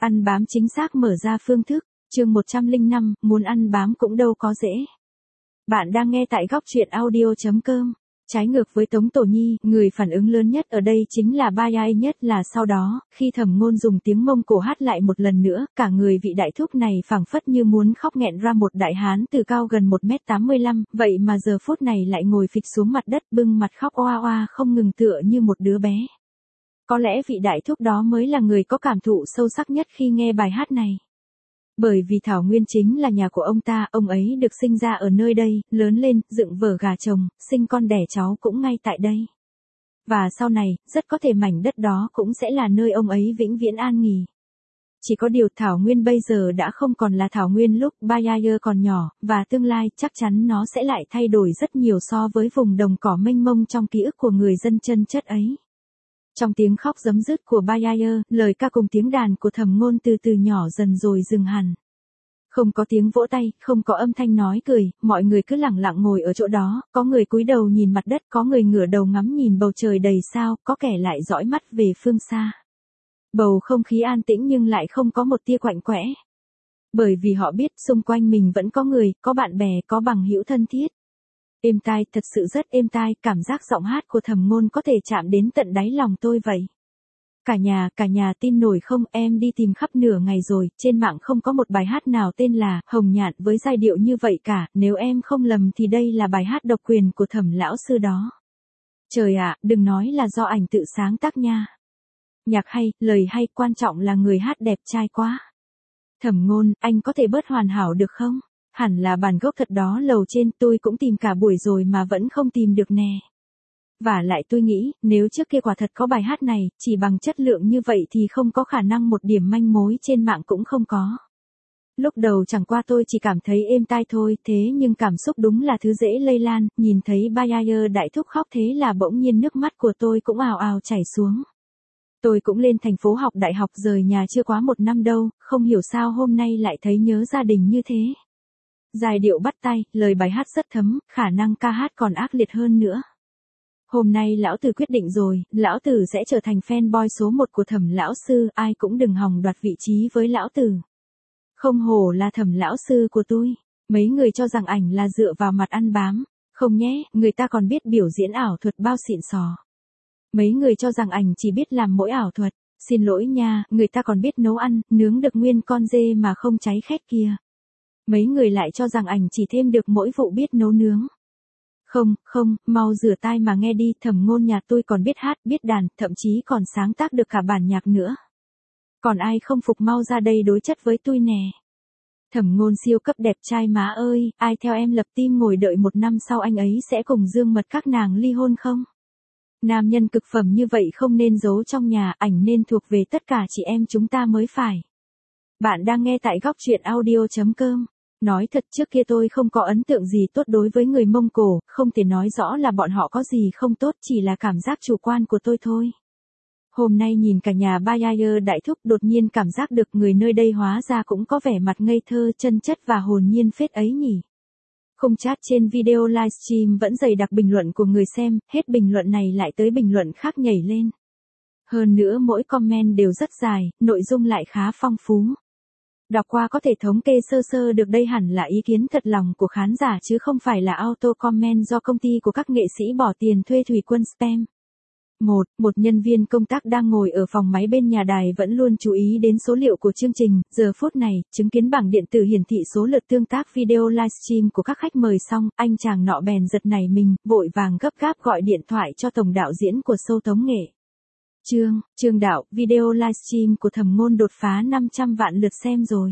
Ăn bám chính xác mở ra phương thức, chương 105, muốn ăn bám cũng đâu có dễ. Bạn đang nghe tại góc truyện audio.com. Trái ngược với Tống Tổ Nhi, người phản ứng lớn nhất ở đây chính là Ba Yai, nhất là sau đó, khi Thẩm Ngôn dùng tiếng Mông Cổ hát lại một lần nữa, cả người vị đại thúc này phảng phất như muốn khóc nghẹn ra một đại hán từ cao gần 1m85, vậy mà giờ phút này lại ngồi phịch xuống mặt đất bưng mặt khóc oa oa không ngừng tựa như một đứa bé. Có lẽ vị đại thúc đó mới là người có cảm thụ sâu sắc nhất khi nghe bài hát này. Bởi vì Thảo Nguyên chính là nhà của ông ta, ông ấy được sinh ra ở nơi đây, lớn lên, dựng vở gà chồng, sinh con đẻ cháu cũng ngay tại đây. Và sau này, rất có thể mảnh đất đó cũng sẽ là nơi ông ấy vĩnh viễn an nghỉ. Chỉ có điều Thảo Nguyên bây giờ đã không còn là Thảo Nguyên lúc Ba Yai còn nhỏ, và tương lai chắc chắn nó sẽ lại thay đổi rất nhiều so với vùng đồng cỏ mênh mông trong ký ức của người dân chân chất ấy. Trong tiếng khóc giấm dứt của Ba Yai, lời ca cùng tiếng đàn của Thẩm Ngôn từ từ nhỏ dần rồi dừng hẳn. Không có tiếng vỗ tay, không có âm thanh nói cười, mọi người cứ lặng lặng ngồi ở chỗ đó, có người cúi đầu nhìn mặt đất, có người ngửa đầu ngắm nhìn bầu trời đầy sao, có kẻ lại dõi mắt về phương xa. Bầu không khí an tĩnh nhưng lại không có một tia quạnh quẽ. Bởi vì họ biết xung quanh mình vẫn có người, có bạn bè, có bằng hữu thân thiết. Êm tai, thật sự rất êm tai, cảm giác giọng hát của Thẩm Ngôn có thể chạm đến tận đáy lòng tôi vậy. Cả nhà tin nổi không, em đi tìm khắp nửa ngày rồi, trên mạng không có một bài hát nào tên là Hồng Nhạn với giai điệu như vậy cả, nếu em không lầm thì đây là bài hát độc quyền của Thẩm lão sư đó. Trời ạ, đừng nói là do ảnh tự sáng tác nha. Nhạc hay, lời hay, quan trọng là người hát đẹp trai quá. Thẩm Ngôn, anh có thể bớt hoàn hảo được không? Hẳn là bản gốc thật đó, lầu trên tôi cũng tìm cả buổi rồi mà vẫn không tìm được nè. Và lại tôi nghĩ, nếu trước kia quả thật có bài hát này, chỉ bằng chất lượng như vậy thì không có khả năng một điểm manh mối trên mạng cũng không có. Lúc đầu chẳng qua tôi chỉ cảm thấy êm tai thôi, thế nhưng cảm xúc đúng là thứ dễ lây lan, nhìn thấy Ba Yai đại thúc khóc thế là bỗng nhiên nước mắt của tôi cũng ào ào chảy xuống. Tôi cũng lên thành phố học đại học, rời nhà chưa quá 1 năm đâu, không hiểu sao hôm nay lại thấy nhớ gia đình như thế. Giai điệu bắt tay, lời bài hát rất thấm, khả năng ca hát còn ác liệt hơn nữa. Hôm nay lão tử quyết định rồi, lão tử sẽ trở thành fanboy số 1 của Thẩm lão sư, ai cũng đừng hòng đoạt vị trí với lão tử. Không hổ là Thẩm lão sư của tôi. Mấy người cho rằng ảnh là dựa vào mặt ăn bám. Không nhé, người ta còn biết biểu diễn ảo thuật bao xịn sò. Mấy người cho rằng ảnh chỉ biết làm mỗi ảo thuật. Xin lỗi nha, người ta còn biết nấu ăn, nướng được nguyên con dê mà không cháy khét kia. Mấy người lại cho rằng ảnh chỉ thêm được mỗi vụ biết nấu nướng. Không, mau rửa tai mà nghe đi, Thẩm Ngôn nhà tôi còn biết hát, biết đàn, thậm chí còn sáng tác được cả bản nhạc nữa. Còn ai không phục mau ra đây đối chất với tôi nè. Thẩm Ngôn siêu cấp đẹp trai má ơi, ai theo em lập team ngồi đợi 1 năm sau anh ấy sẽ cùng Dương Mật các nàng ly hôn không? Nam nhân cực phẩm như vậy không nên giấu trong nhà, ảnh nên thuộc về tất cả chị em chúng ta mới phải. Bạn đang nghe tại góc truyện audio.com. Nói thật, trước kia tôi không có ấn tượng gì tốt đối với người Mông Cổ, không thể nói rõ là bọn họ có gì không tốt, chỉ là cảm giác chủ quan của tôi thôi. Hôm nay nhìn cả nhà Ba Yai đại thúc, đột nhiên cảm giác được người nơi đây hóa ra cũng có vẻ mặt ngây thơ, chân chất và hồn nhiên phết ấy nhỉ. Khung chat trên video livestream vẫn dày đặc bình luận của người xem, hết bình luận này lại tới bình luận khác nhảy lên. Hơn nữa mỗi comment đều rất dài, nội dung lại khá phong phú. Đọc qua có thể thống kê sơ sơ được, đây hẳn là ý kiến thật lòng của khán giả chứ không phải là auto comment do công ty của các nghệ sĩ bỏ tiền thuê thủy quân spam. Một nhân viên công tác đang ngồi ở phòng máy bên nhà đài vẫn luôn chú ý đến số liệu của chương trình, giờ phút này, chứng kiến bảng điện tử hiển thị số lượt tương tác video livestream của các khách mời xong, anh chàng nọ bèn giật nảy mình, vội vàng gấp gáp gọi điện thoại cho tổng đạo diễn của show tống nghệ. Trương đạo, video livestream của Thẩm Ngôn đột phá 500 vạn lượt xem rồi.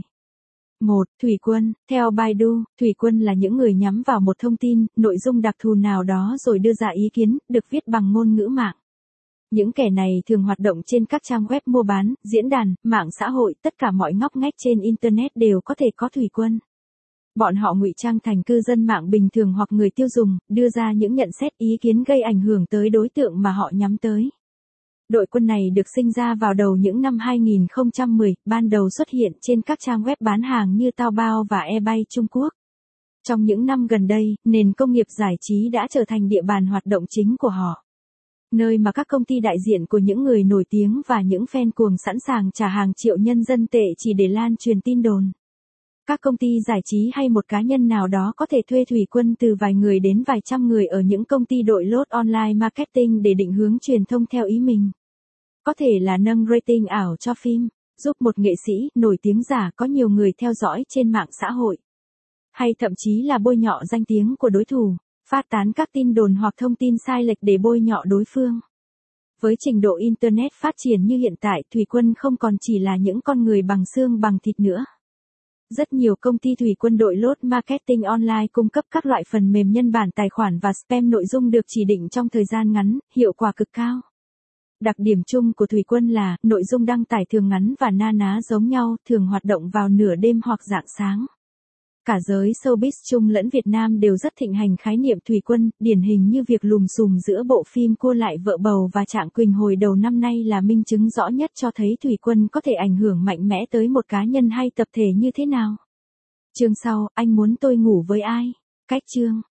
Thủy quân, theo Baidu, thủy quân là những người nhắm vào một thông tin, nội dung đặc thù nào đó rồi đưa ra ý kiến, được viết bằng ngôn ngữ mạng. Những kẻ này thường hoạt động trên các trang web mua bán, diễn đàn, mạng xã hội, tất cả mọi ngóc ngách trên Internet đều có thể có thủy quân. Bọn họ ngụy trang thành cư dân mạng bình thường hoặc người tiêu dùng, đưa ra những nhận xét ý kiến gây ảnh hưởng tới đối tượng mà họ nhắm tới. Đội quân này được sinh ra vào đầu những năm 2010, ban đầu xuất hiện trên các trang web bán hàng như Taobao và eBay Trung Quốc. Trong những năm gần đây, nền công nghiệp giải trí đã trở thành địa bàn hoạt động chính của họ. Nơi mà các công ty đại diện của những người nổi tiếng và những fan cuồng sẵn sàng trả hàng triệu nhân dân tệ chỉ để lan truyền tin đồn. Các công ty giải trí hay một cá nhân nào đó có thể thuê thủy quân từ vài người đến vài trăm người ở những công ty đội lốt online marketing để định hướng truyền thông theo ý mình. Có thể là nâng rating ảo cho phim, giúp một nghệ sĩ nổi tiếng giả có nhiều người theo dõi trên mạng xã hội. Hay thậm chí là bôi nhọ danh tiếng của đối thủ, phát tán các tin đồn hoặc thông tin sai lệch để bôi nhọ đối phương. Với trình độ Internet phát triển như hiện tại, thủy quân không còn chỉ là những con người bằng xương bằng thịt nữa. Rất nhiều công ty thủy quân đội lốt marketing online cung cấp các loại phần mềm nhân bản tài khoản và spam nội dung được chỉ định trong thời gian ngắn, hiệu quả cực cao. Đặc điểm chung của thủy quân là nội dung đăng tải thường ngắn và na ná giống nhau, thường hoạt động vào nửa đêm hoặc rạng sáng. Cả giới showbiz Trung lẫn Việt Nam đều rất thịnh hành khái niệm thủy quân, điển hình như việc lùm xùm giữa bộ phim Cua lại vợ bầu và Trạng Quỳnh hồi đầu năm nay là minh chứng rõ nhất cho thấy thủy quân có thể ảnh hưởng mạnh mẽ tới một cá nhân hay tập thể như thế nào. Chương sau, anh muốn tôi ngủ với ai? Cách chương